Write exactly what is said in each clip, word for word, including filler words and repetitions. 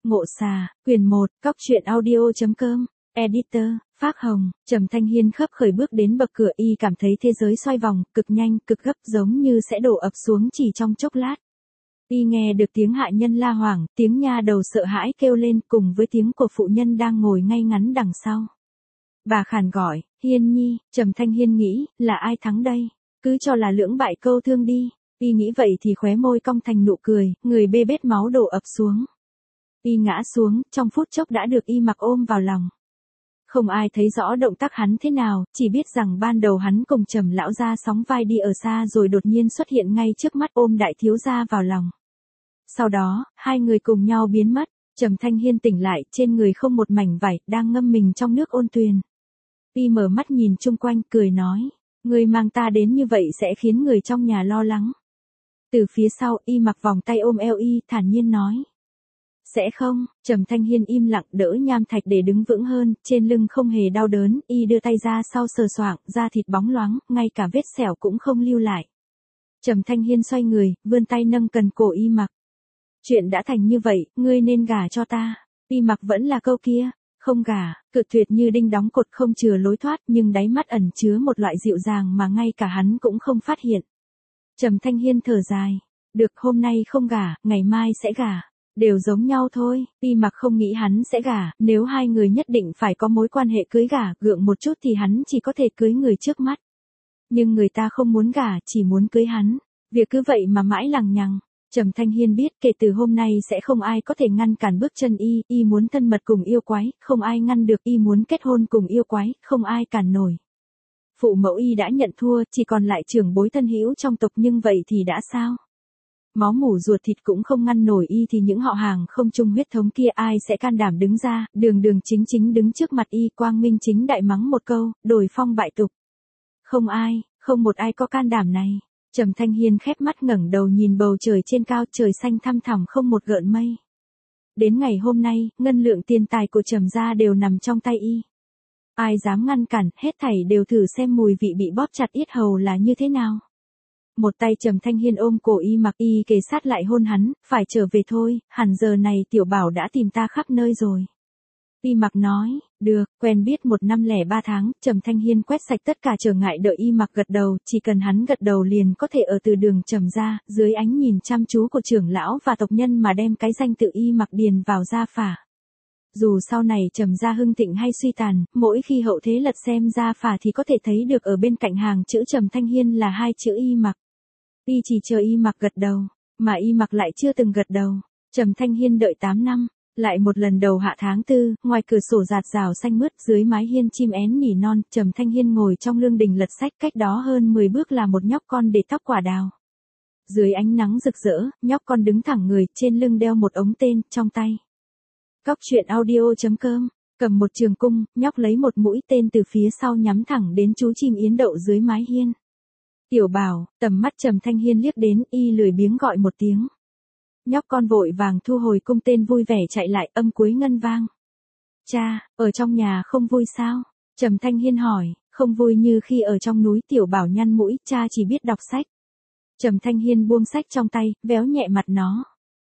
Ngộ Xà, quyển một, cóc truyện audio chấm com, editor, Phác Hồng. Trầm Thanh Hiên khấp khởi bước đến bậc cửa, y cảm thấy thế giới xoay vòng, cực nhanh, cực gấp, giống như sẽ đổ ập xuống chỉ trong chốc lát. Y nghe được tiếng hạ nhân la hoảng, tiếng nha đầu sợ hãi kêu lên cùng với tiếng của phụ nhân đang ngồi ngay ngắn đằng sau. Bà khàn gọi, Hiên nhi. Trầm Thanh Hiên nghĩ, là ai thắng đây? Cứ cho là lưỡng bại câu thương đi. Y nghĩ vậy thì khóe môi cong thành nụ cười, người bê bết máu đổ ập xuống. Y ngã xuống, trong phút chốc đã được Y Mặc ôm vào lòng. Không ai thấy rõ động tác hắn thế nào, chỉ biết rằng ban đầu hắn cùng Trầm lão gia sóng vai đi ở xa rồi đột nhiên xuất hiện ngay trước mắt ôm đại thiếu gia vào lòng. Sau đó, hai người cùng nhau biến mất. Trầm Thanh Hiên tỉnh lại, trên người không một mảnh vải, đang ngâm mình trong nước ôn tuyền. Y mở mắt nhìn chung quanh, cười nói, người mang ta đến như vậy sẽ khiến người trong nhà lo lắng. Từ phía sau, Y Mặc vòng tay ôm eo Y, thản nhiên nói. Sẽ không. Trầm Thanh Hiên im lặng đỡ nham thạch để đứng vững hơn, trên lưng không hề đau đớn, Y đưa tay ra sau sờ soạng, da thịt bóng loáng, ngay cả vết sẹo cũng không lưu lại. Trầm Thanh Hiên xoay người, vươn tay nâng cần cổ Y Mặc. Chuyện đã thành như vậy, ngươi nên gả cho ta. Y Mặc vẫn là câu kia, không gả, cự tuyệt như đinh đóng cột, không chừa lối thoát, nhưng đáy mắt ẩn chứa một loại dịu dàng mà ngay cả hắn cũng không phát hiện. Trầm Thanh Hiên thở dài, được, hôm nay không gả, ngày mai sẽ gả. Đều giống nhau thôi. Y Mặc không nghĩ hắn sẽ gả, nếu hai người nhất định phải có mối quan hệ cưới gả, gượng một chút thì hắn chỉ có thể cưới người trước mắt. Nhưng người ta không muốn gả, chỉ muốn cưới hắn. Việc cứ vậy mà mãi lằng nhằng. Trầm Thanh Hiên biết kể từ hôm nay sẽ không ai có thể ngăn cản bước chân Y, Y muốn thân mật cùng yêu quái, không ai ngăn được. Y muốn kết hôn cùng yêu quái, không ai cản nổi. Phụ mẫu Y đã nhận thua, chỉ còn lại trưởng bối thân hữu trong tộc, nhưng vậy thì đã sao? Máu mủ ruột thịt cũng không ngăn nổi Y thì những họ hàng không chung huyết thống kia ai sẽ can đảm đứng ra, đường đường chính chính đứng trước mặt Y, quang minh chính đại mắng một câu, đổi phong bại tục. Không ai, không một ai có can đảm này. Trầm Thanh Hiên khép mắt ngẩng đầu nhìn bầu trời trên cao, trời xanh thăm thẳm không một gợn mây. Đến ngày hôm nay, ngân lượng tiền tài của Trầm gia đều nằm trong tay Y. Ai dám ngăn cản, hết thảy đều thử xem mùi vị bị bóp chặt yết hầu là như thế nào. Một tay Trầm Thanh Hiên ôm cổ Y Mặc, Y kề sát lại hôn hắn, phải trở về thôi, hẳn giờ này tiểu bảo đã tìm ta khắp nơi rồi. Y Mặc nói, được, quen biết một năm lẻ ba tháng, Trầm Thanh Hiên quét sạch tất cả trở ngại đợi Y Mặc gật đầu, chỉ cần hắn gật đầu liền có thể ở từ đường Trầm gia, dưới ánh nhìn chăm chú của trưởng lão và tộc nhân mà đem cái danh tự Y Mặc điền vào gia phả. Dù sau này Trầm gia hưng thịnh hay suy tàn, mỗi khi hậu thế lật xem gia phả thì có thể thấy được ở bên cạnh hàng chữ Trầm Thanh Hiên là hai chữ Y Mặc. Y chỉ chờ Y Mặc gật đầu, mà Y Mặc lại chưa từng gật đầu. Trầm Thanh Hiên đợi tám năm, lại một lần đầu hạ tháng tư, ngoài cửa sổ rạt rào xanh mướt, dưới mái hiên chim én nỉ non, Trầm Thanh Hiên ngồi trong lương đình lật sách, cách đó hơn mười bước là một nhóc con để tóc quả đào. Dưới ánh nắng rực rỡ, nhóc con đứng thẳng người, trên lưng đeo một ống tên, trong tay. Cóc truyện audio chấm com, cầm một trường cung, nhóc lấy một mũi tên từ phía sau nhắm thẳng đến chú chim yến đậu dưới mái hiên. Tiểu Bảo. Tầm mắt Trầm Thanh Hiên liếc đến, Y lười biếng gọi một tiếng. Nhóc con vội vàng thu hồi cung tên, vui vẻ chạy lại, âm cuối ngân vang. Cha, ở trong nhà không vui sao? Trầm Thanh Hiên hỏi. Không vui như khi ở trong núi. Tiểu Bảo nhăn mũi, cha chỉ biết đọc sách. Trầm Thanh Hiên buông sách trong tay, véo nhẹ mặt nó.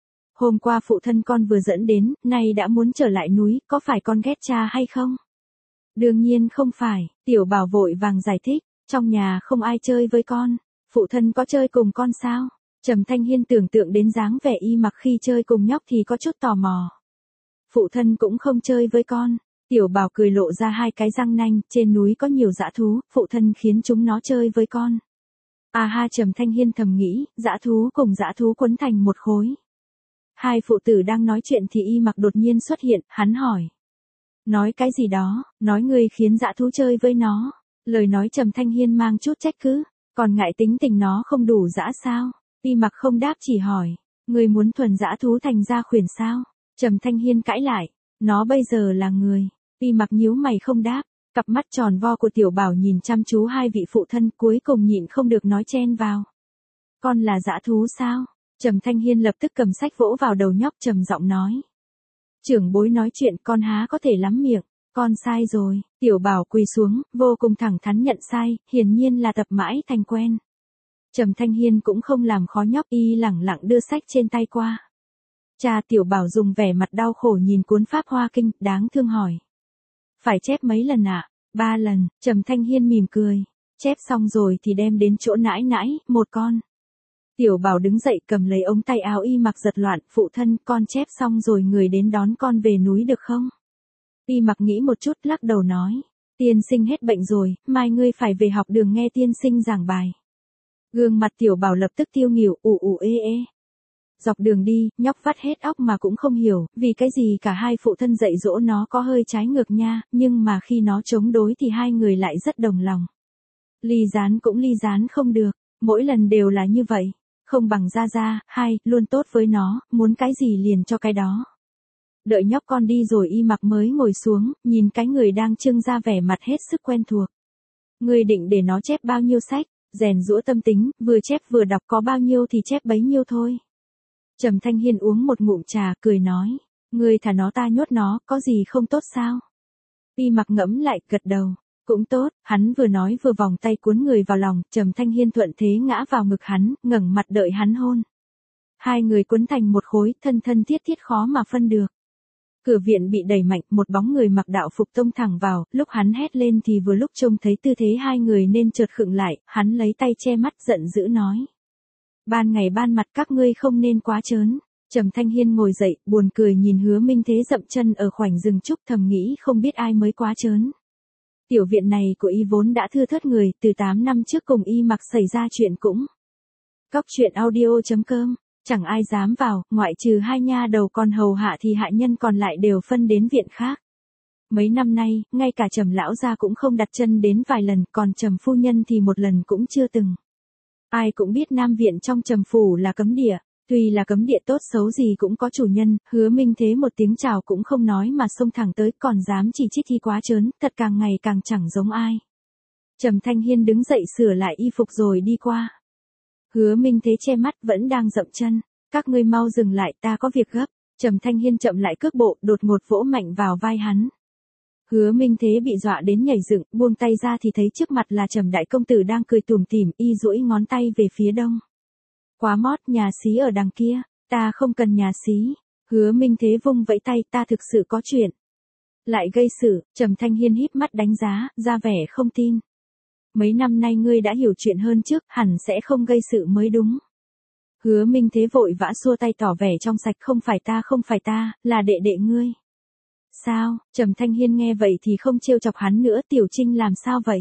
Hôm qua phụ thân con vừa dẫn đến, nay đã muốn trở lại núi, có phải con ghét cha hay không? Đương nhiên không phải. Tiểu Bảo vội vàng giải thích. Trong nhà không ai chơi với con. Phụ thân có chơi cùng con sao? Trầm Thanh Hiên tưởng tượng đến dáng vẻ Y Mặc khi chơi cùng nhóc thì có chút tò mò. Phụ thân cũng không chơi với con. Tiểu Bảo cười lộ ra hai cái răng nanh, trên núi có nhiều dã thú, phụ thân khiến chúng nó chơi với con. À ha, Trầm Thanh Hiên thầm nghĩ, dã thú cùng dã thú quấn thành một khối. Hai phụ tử đang nói chuyện thì Y Mặc đột nhiên xuất hiện, hắn hỏi. Nói cái gì đó, nói người khiến dã thú chơi với nó. Lời nói Trầm Thanh Hiên mang chút trách cứ, còn ngại tính tình nó không đủ dã sao? Y Mặc không đáp, chỉ hỏi, người muốn thuần dã thú thành gia khuyển sao? Trầm Thanh Hiên cãi lại, nó bây giờ là người. Y Mặc nhíu mày không đáp, cặp mắt tròn vo của Tiểu Bảo nhìn chăm chú hai vị phụ thân, cuối cùng nhịn không được nói chen vào. Con là dã thú sao? Trầm Thanh Hiên lập tức cầm sách vỗ vào đầu nhóc, trầm giọng nói. Trưởng bối nói chuyện con há có thể lắm miệng. Con sai rồi. Tiểu Bảo quỳ xuống, vô cùng thẳng thắn nhận sai, hiển nhiên là tập mãi thành quen. Trầm Thanh Hiên cũng không làm khó nhóc, Y lẳng lặng đưa sách trên tay qua. Cha Tiểu Bảo dùng vẻ mặt đau khổ nhìn cuốn Pháp Hoa Kinh, đáng thương hỏi. Phải chép mấy lần ạ? À? Ba lần, Trầm Thanh Hiên mỉm cười. Chép xong rồi thì đem đến chỗ nãi nãi, một con. Tiểu Bảo đứng dậy cầm lấy ống tay áo Y Mặc giật loạn, phụ thân, con chép xong rồi người đến đón con về núi được không? Y Mặc nghĩ một chút, lắc đầu nói. Tiên sinh hết bệnh rồi, mai ngươi phải về học đường nghe tiên sinh giảng bài. Gương mặt Tiểu Bảo lập tức tiêu nghỉu, ù ù ê ê. Dọc đường đi, nhóc vắt hết óc mà cũng không hiểu, vì cái gì cả hai phụ thân dạy dỗ nó có hơi trái ngược nha, nhưng mà khi nó chống đối thì hai người lại rất đồng lòng. Ly gián cũng ly gián không được, mỗi lần đều là như vậy, không bằng Gia Gia, hai, luôn tốt với nó, muốn cái gì liền cho cái đó. Đợi nhóc con đi rồi Y Mặc mới ngồi xuống, nhìn cái người đang trưng ra vẻ mặt hết sức quen thuộc. Người định để nó chép bao nhiêu sách, rèn giũa tâm tính, vừa chép vừa đọc có bao nhiêu thì chép bấy nhiêu thôi. Trầm Thanh Hiên uống một ngụm trà, cười nói, ngươi thả nó ta nhốt nó, có gì không tốt sao? Y Mặc ngẫm lại, gật đầu, cũng tốt, hắn vừa nói vừa vòng tay cuốn người vào lòng, Trầm Thanh Hiên thuận thế ngã vào ngực hắn, ngẩng mặt đợi hắn hôn. Hai người cuốn thành một khối, thân thân thiết thiết khó mà phân được. Cửa viện bị đẩy mạnh, một bóng người mặc đạo phục tông thẳng vào, lúc hắn hét lên thì vừa lúc trông thấy tư thế hai người nên chợt khựng lại, hắn lấy tay che mắt giận dữ nói. Ban ngày ban mặt các ngươi không nên quá trớn. Trầm Thanh Hiên ngồi dậy, buồn cười nhìn Hứa Minh Thế dậm chân ở khoảnh rừng trúc, thầm nghĩ không biết ai mới quá trớn. Tiểu viện này của y vốn đã thưa thớt người, từ tám năm trước cùng Y Mặc xảy ra chuyện cũng. Cóc truyện audio chấm com, chẳng ai dám vào, ngoại trừ hai nha đầu còn hầu hạ thì hạ nhân còn lại đều phân đến viện khác. Mấy năm nay, ngay cả Trầm lão gia cũng không đặt chân đến vài lần, còn Trầm phu nhân thì một lần cũng chưa từng. Ai cũng biết Nam viện trong Trầm phủ là cấm địa, tuy là cấm địa tốt xấu gì cũng có chủ nhân, Hứa Minh Thế một tiếng chào cũng không nói mà xông thẳng tới, còn dám chỉ trích thì quá trớn, thật càng ngày càng chẳng giống ai. Trầm Thanh Hiên đứng dậy sửa lại y phục rồi đi qua. Hứa Minh Thế che mắt vẫn đang dậm chân, các ngươi mau dừng lại, ta có việc gấp. Trầm Thanh Hiên chậm lại cước bộ, đột ngột vỗ mạnh vào vai hắn. Hứa Minh Thế bị dọa đến nhảy dựng, buông tay ra thì thấy trước mặt là Trầm đại công tử đang cười tủm tỉm, y duỗi ngón tay về phía đông. Quá mót, nhà xí ở đằng kia, ta không cần nhà xí. Hứa Minh Thế vung vẫy tay, ta thực sự có chuyện. Lại gây sự, Trầm Thanh Hiên híp mắt đánh giá, ra vẻ không tin. Mấy năm nay ngươi đã hiểu chuyện hơn trước, hẳn sẽ không gây sự mới đúng. Hứa Minh Thế vội vã xua tay tỏ vẻ trong sạch, không phải ta không phải ta, là đệ đệ ngươi. Sao? Trầm Thanh Hiên nghe vậy thì không trêu chọc hắn nữa, Tiểu Trinh làm sao vậy?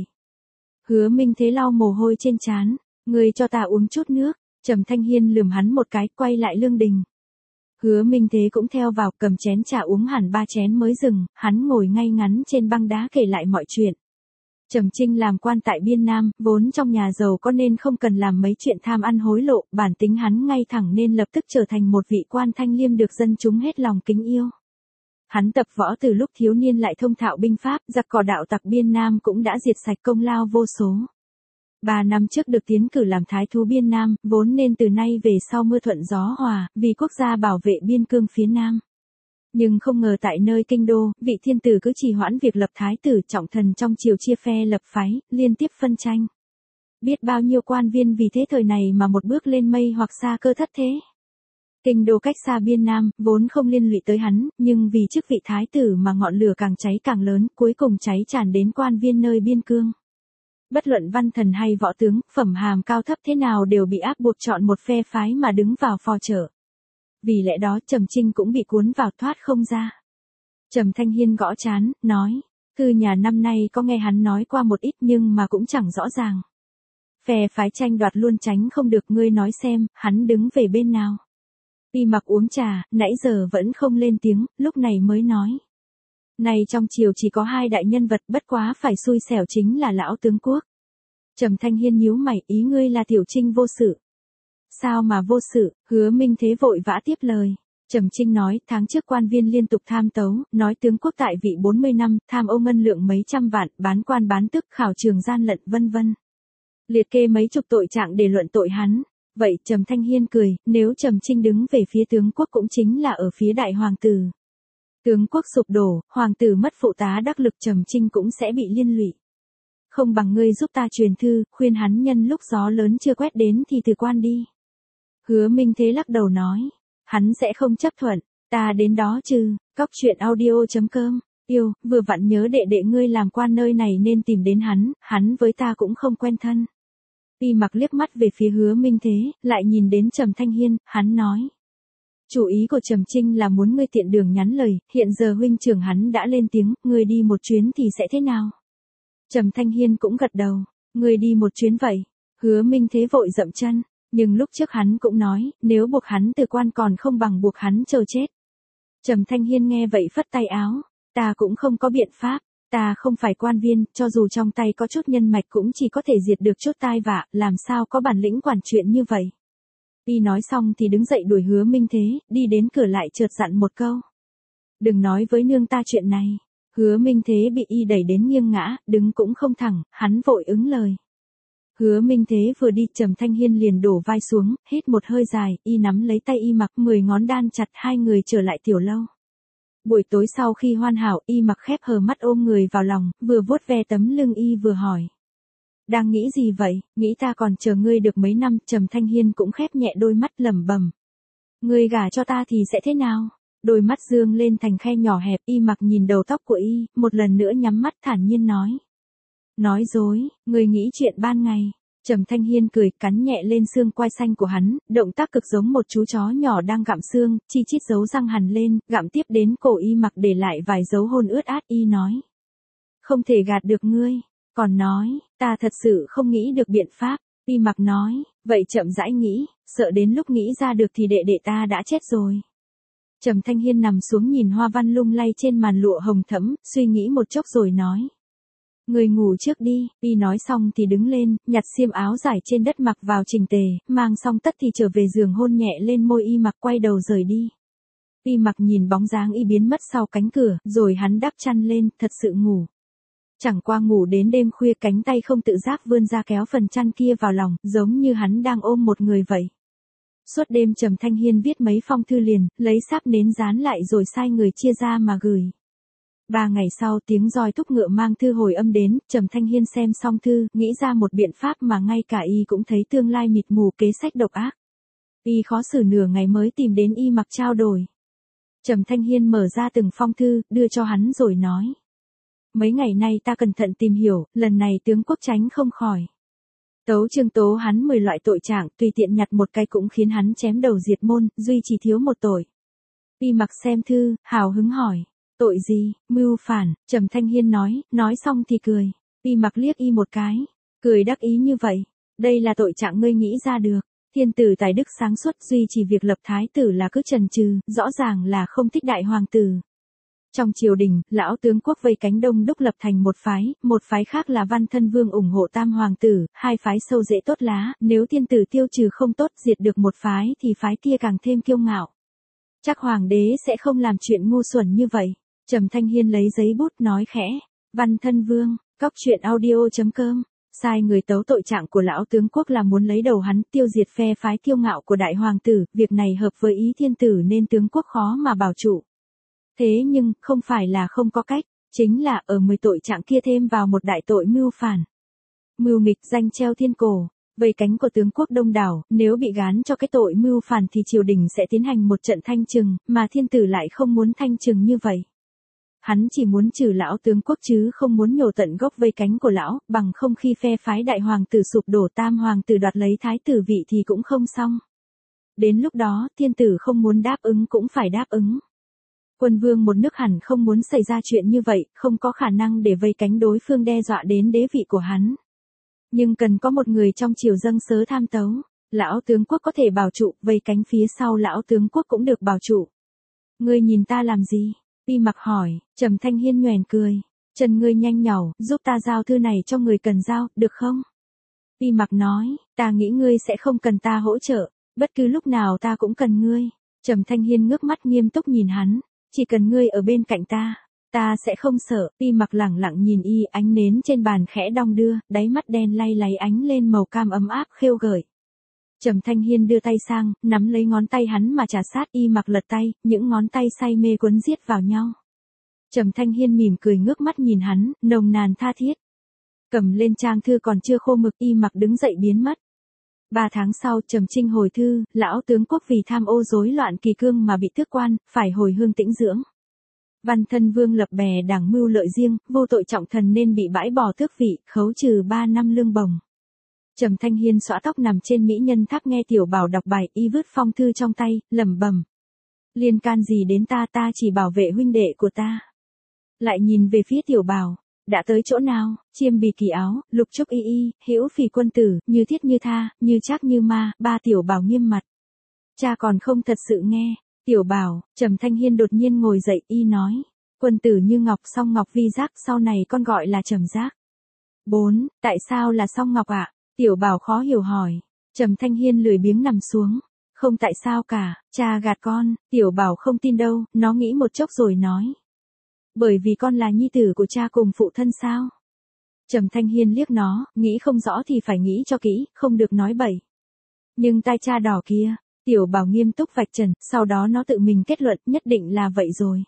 Hứa Minh Thế lau mồ hôi trên trán, ngươi cho ta uống chút nước. Trầm Thanh Hiên lườm hắn một cái, quay lại lương đình. Hứa Minh Thế cũng theo vào, cầm chén trà uống hẳn ba chén mới dừng, hắn ngồi ngay ngắn trên băng đá kể lại mọi chuyện. Trầm Trinh làm quan tại Biên Nam, vốn trong nhà giàu có nên không cần làm mấy chuyện tham ăn hối lộ, bản tính hắn ngay thẳng nên lập tức trở thành một vị quan thanh liêm được dân chúng hết lòng kính yêu. Hắn tập võ từ lúc thiếu niên lại thông thạo binh pháp, giặc cỏ đạo tặc Biên Nam cũng đã diệt sạch, công lao vô số. Ba năm trước được tiến cử làm thái thú Biên Nam, vốn nên từ nay về sau mưa thuận gió hòa, vì quốc gia bảo vệ biên cương phía Nam. Nhưng không ngờ tại nơi kinh đô, vị thiên tử cứ trì hoãn việc lập thái tử, trọng thần trong triều chia phe lập phái, liên tiếp phân tranh. Biết bao nhiêu quan viên vì thế thời này mà một bước lên mây hoặc xa cơ thất thế. Kinh đô cách xa Biên Nam, vốn không liên lụy tới hắn, nhưng vì chức vị thái tử mà ngọn lửa càng cháy càng lớn, cuối cùng cháy tràn đến quan viên nơi biên cương. Bất luận văn thần hay võ tướng, phẩm hàm cao thấp thế nào đều bị áp buộc chọn một phe phái mà đứng vào phò trợ. Vì lẽ đó Trầm Trinh cũng bị cuốn vào thoát không ra. Trầm Thanh Hiên gõ trán, nói, cư nhà năm nay có nghe hắn nói qua một ít nhưng mà cũng chẳng rõ ràng. Phe phái tranh đoạt luôn tránh không được, ngươi nói xem, hắn đứng về bên nào. Y Mặc uống trà, nãy giờ vẫn không lên tiếng, lúc này mới nói. Này trong triều chỉ có hai đại nhân vật, bất quá phải xui xẻo chính là lão tướng quốc. Trầm Thanh Hiên nhíu mày, ý ngươi là Tiểu Trinh vô sự. Sao mà vô sự? Hứa Minh Thế vội vã tiếp lời. Trầm Trinh nói, tháng trước quan viên liên tục tham tấu, nói tướng quốc tại vị bốn mươi năm, tham ô ngân lượng mấy trăm vạn, bán quan bán tức, khảo trường gian lận vân vân. Liệt kê mấy chục tội trạng để luận tội hắn. Vậy Trầm Thanh Hiên cười, nếu Trầm Trinh đứng về phía tướng quốc cũng chính là ở phía đại hoàng tử. Tướng quốc sụp đổ, hoàng tử mất phụ tá đắc lực, Trầm Trinh cũng sẽ bị liên lụy. Không bằng ngươi giúp ta truyền thư, khuyên hắn nhân lúc gió lớn chưa quét đến thì từ quan đi. Hứa Minh Thế lắc đầu nói, Hắn sẽ không chấp thuận, ta đến đó chứ, cóc truyện audio chấm com. Yêu, vừa vặn nhớ đệ đệ ngươi làm quan nơi này nên tìm đến hắn, hắn với ta cũng không quen thân. Y Mặc liếc mắt về phía Hứa Minh Thế, lại nhìn đến Trầm Thanh Hiên, hắn nói. Chủ ý của Trầm Trinh là muốn ngươi tiện đường nhắn lời, hiện giờ huynh trưởng hắn đã lên tiếng, ngươi đi một chuyến thì sẽ thế nào? Trầm Thanh Hiên cũng gật đầu, ngươi đi một chuyến vậy. Hứa Minh Thế vội dậm chân, nhưng lúc trước hắn cũng nói, nếu buộc hắn từ quan còn không bằng buộc hắn chờ chết. Trầm Thanh Hiên nghe vậy phất tay áo, ta cũng không có biện pháp, ta không phải quan viên, cho dù trong tay có chút nhân mạch cũng chỉ có thể diệt được chút tai vạ, làm sao có bản lĩnh quản chuyện như vậy. Y nói xong thì đứng dậy đuổi Hứa Minh Thế, đi đến cửa lại chợt dặn một câu. Đừng nói với nương ta chuyện này. Hứa Minh Thế bị Y đẩy đến nghiêng ngã, đứng cũng không thẳng, hắn vội ứng lời. Hứa Minh Thế vừa đi, Trầm Thanh Hiên liền đổ vai xuống, hít một hơi dài, Y nắm lấy tay Y Mặc, mười ngón đan chặt, hai người trở lại tiểu lâu. Buổi tối sau khi hoàn hảo, Y Mặc khép hờ mắt ôm người vào lòng, vừa vuốt ve tấm lưng Y vừa hỏi. Đang nghĩ gì vậy, nghĩ ta còn chờ ngươi được mấy năm. Trầm Thanh Hiên cũng khép nhẹ đôi mắt lẩm bẩm. Ngươi gả cho ta thì sẽ thế nào? Đôi mắt dương lên thành khe nhỏ hẹp. Y Mặc nhìn đầu tóc của Y, một lần nữa nhắm mắt thản nhiên nói. Nói dối, ngươi nghĩ chuyện ban ngày. Trầm Thanh Hiên cười, cắn nhẹ lên xương quai xanh của hắn, động tác cực giống một chú chó nhỏ đang gặm xương, chi chít dấu răng hằn lên, gặm tiếp đến cổ Y Mặc để lại vài dấu hôn ướt át. Y nói. Không thể gạt được ngươi. Còn nói, ta thật sự không nghĩ được biện pháp. Y Mặc nói, vậy chậm rãi nghĩ, sợ đến lúc nghĩ ra được thì đệ đệ ta đã chết rồi. Trầm Thanh Hiên nằm xuống nhìn hoa văn lung lay trên màn lụa hồng thẫm, suy nghĩ một chốc rồi nói. Người ngủ trước đi. Y nói xong thì đứng lên, nhặt xiêm áo giải trên đất mặc vào chỉnh tề, mang xong tất thì trở về giường hôn nhẹ lên môi Y Mặc, quay đầu rời đi. Y Mặc nhìn bóng dáng Y biến mất sau cánh cửa, rồi hắn đắp chăn lên, thật sự ngủ. Chẳng qua ngủ đến đêm khuya, cánh tay không tự giác vươn ra kéo phần chăn kia vào lòng, giống như hắn đang ôm một người vậy. Suốt đêm Trầm Thanh Hiên viết mấy phong thư liền, lấy sáp nến dán lại rồi sai người chia ra mà gửi. Ba ngày sau, tiếng roi thúc ngựa mang thư hồi âm đến, Trầm Thanh Hiên xem xong thư, nghĩ ra một biện pháp mà ngay cả Y cũng thấy tương lai mịt mù, kế sách độc ác. Y khó xử nửa ngày mới tìm đến Y Mặc trao đổi. Trầm Thanh Hiên mở ra từng phong thư, đưa cho hắn rồi nói. Mấy ngày nay ta cẩn thận tìm hiểu, lần này tướng quốc tránh không khỏi. Tấu chương tố hắn mười loại tội trạng, tùy tiện nhặt một cái cũng khiến hắn chém đầu diệt môn, duy chỉ thiếu một tội. Y Mặc xem thư, hào hứng hỏi. Tội gì? Mưu phản. Trầm Thanh Hiên nói, nói xong thì cười. Y Mặc liếc Y một cái, cười đắc ý như vậy. Đây là tội trạng ngươi nghĩ ra được. Thiên tử tài đức sáng suốt, duy chỉ việc lập thái tử là cứ chần chừ, rõ ràng là không thích đại hoàng tử. Trong triều đình, lão tướng quốc vây cánh đông đúc lập thành một phái, một phái khác là Văn Thân Vương ủng hộ tam hoàng tử, hai phái sâu rễ tốt lá, nếu thiên tử tiêu trừ không tốt, diệt được một phái thì phái kia càng thêm kiêu ngạo. Chắc hoàng đế sẽ không làm chuyện ngu xuẩn như vậy. Trầm Thanh Hiên lấy giấy bút nói khẽ. Văn Thân Vương, cóc truyện audio chấm com. Sai người tấu tội trạng của lão tướng quốc là muốn lấy đầu hắn, tiêu diệt phe phái kiêu ngạo của đại hoàng tử, việc này hợp với ý thiên tử nên tướng quốc khó mà bảo trụ. Thế nhưng, không phải là không có cách, chính là ở mười tội trạng kia thêm vào một đại tội mưu phản. Mưu nghịch danh treo thiên cổ, vây cánh của tướng quốc đông đảo, nếu bị gán cho cái tội mưu phản thì triều đình sẽ tiến hành một trận thanh trừng, mà thiên tử lại không muốn thanh trừng như vậy. Hắn chỉ muốn trừ lão tướng quốc chứ không muốn nhổ tận gốc vây cánh của lão, bằng không khi phe phái đại hoàng tử sụp đổ, tam hoàng tử đoạt lấy thái tử vị thì cũng không xong. Đến lúc đó, thiên tử không muốn đáp ứng cũng phải đáp ứng. Quân vương một nước hẳn không muốn xảy ra chuyện như vậy, không có khả năng để vây cánh đối phương đe dọa đến đế vị của hắn. Nhưng cần có một người trong triều dâng sớ tham tấu, lão tướng quốc có thể bảo trụ, vây cánh phía sau lão tướng quốc cũng được bảo trụ. Ngươi nhìn ta làm gì? Y Mặc hỏi. Trầm Thanh Hiên nhoẻn cười. Chân ngươi nhanh nhảu, giúp ta giao thư này cho người cần giao, được không? Y Mặc nói, ta nghĩ ngươi sẽ không cần ta hỗ trợ, bất cứ lúc nào ta cũng cần ngươi. Trầm Thanh Hiên ngước mắt nghiêm túc nhìn hắn. Chỉ cần ngươi ở bên cạnh ta, ta sẽ không sợ. Y Mặc lẳng lặng nhìn Y, ánh nến trên bàn khẽ đong đưa, đáy mắt đen lay láy ánh lên màu cam ấm áp khêu gợi. Trầm Thanh Hiên đưa tay sang, nắm lấy ngón tay hắn mà trà sát. Y Mặc lật tay, những ngón tay say mê quấn giết vào nhau. Trầm Thanh Hiên mỉm cười ngước mắt nhìn hắn, nồng nàn tha thiết. Cầm lên trang thư còn chưa khô mực, Y Mặc đứng dậy biến mất. Ba tháng sau, Trầm Trinh hồi thư, lão tướng quốc vì tham ô rối loạn kỳ cương mà bị tước quan, phải hồi hương tĩnh dưỡng. Văn thân vương lập bè đảng mưu lợi riêng, vô tội trọng thần nên bị bãi bỏ tước vị, khấu trừ ba năm lương bổng. Trầm Thanh Hiên xõa tóc nằm trên mỹ nhân tháp nghe Tiểu Bảo đọc bài, y vứt phong thư trong tay, lẩm bẩm. Liên can gì đến ta, ta chỉ bảo vệ huynh đệ của ta. Lại nhìn về phía Tiểu Bảo, đã tới chỗ nào, chiêm bì kỳ áo, lục trúc y y, hữu phì quân tử, như thiết như tha, như trác như ma, ba Tiểu Bảo nghiêm mặt. Cha còn không thật sự nghe. Tiểu Bảo, Trầm Thanh Hiên đột nhiên ngồi dậy y nói. Quân tử như ngọc song ngọc vi giác, sau này con gọi là Trầm Giác. bốn. Tại sao là song ngọc ạ? À? Tiểu Bảo khó hiểu hỏi. Trầm Thanh Hiên lười biếng nằm xuống. Không tại sao cả, cha gạt con. Tiểu Bảo không tin đâu, nó nghĩ một chốc rồi nói. Bởi vì con là nhi tử của cha cùng phụ thân sao? Trầm Thanh Hiên liếc nó, nghĩ không rõ thì phải nghĩ cho kỹ, không được nói bậy. Nhưng tai cha đỏ kia. Tiểu Bảo nghiêm túc vạch trần, sau đó nó tự mình kết luận nhất định là vậy rồi.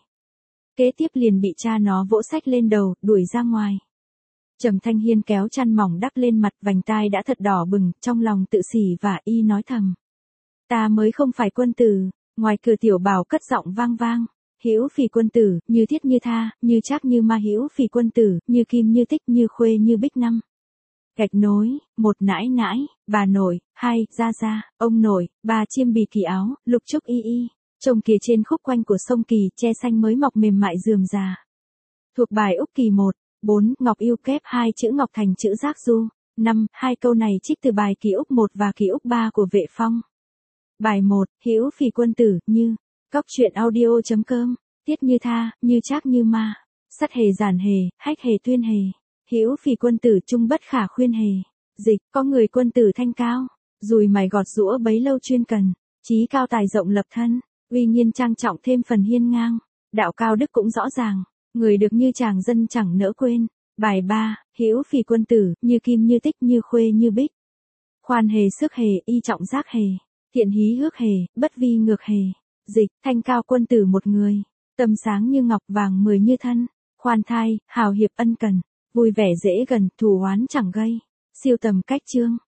Kế tiếp liền bị cha nó vỗ sách lên đầu, đuổi ra ngoài. Trầm Thanh Hiên kéo chăn mỏng đắp lên mặt, vành tai đã thật đỏ bừng, trong lòng tự xỉ và y nói thầm. Ta mới không phải quân tử. Ngoài cửa Tiểu Bảo cất giọng vang vang. Hữu phì quân tử, như thiết như tha, như trác như ma, hữu phì quân tử, như kim như tích, như khuê như bích năm. Gạch nối, một nãi nãi, bà nội, hai, gia gia, ông nội, ba chiêm bì kỳ áo, lục trúc y y, trồng kìa trên khúc quanh của sông Kỳ, tre xanh mới mọc mềm mại rườm rà. Thuộc bài Úc Kỳ một, bốn, Ngọc yêu kép hai chữ Ngọc thành chữ Giác Du. năm, hai câu này trích từ bài Kỳ Úc một và Kỳ Úc ba của Vệ Phong. Bài một, hữu phì quân tử, như, cóc truyện audio chấm com, tiết như tha, như trác như ma, sắt hề giản hề, hách hề tuyên hề. Hữu phì quân tử trung bất khả khuyên hề. Dịch, có người quân tử thanh cao, dùi mày gọt giũa bấy lâu chuyên cần, chí cao tài rộng lập thân, uy nghiêm trang trọng thêm phần hiên ngang, đạo cao đức cũng rõ ràng, người được như chàng dân chẳng nỡ quên. Bài ba, hữu phì quân tử, như kim như tích, như khuê như bích. Khoan hề sức hề, y trọng giác hề, thiện hí hước hề, bất vi ngược hề. Dịch, thanh cao quân tử một người, tâm sáng như ngọc, vàng mười như thân, khoan thai, hào hiệp ân cần. Vui vẻ dễ gần, thù oán chẳng gây. Siêu tầm cách chương.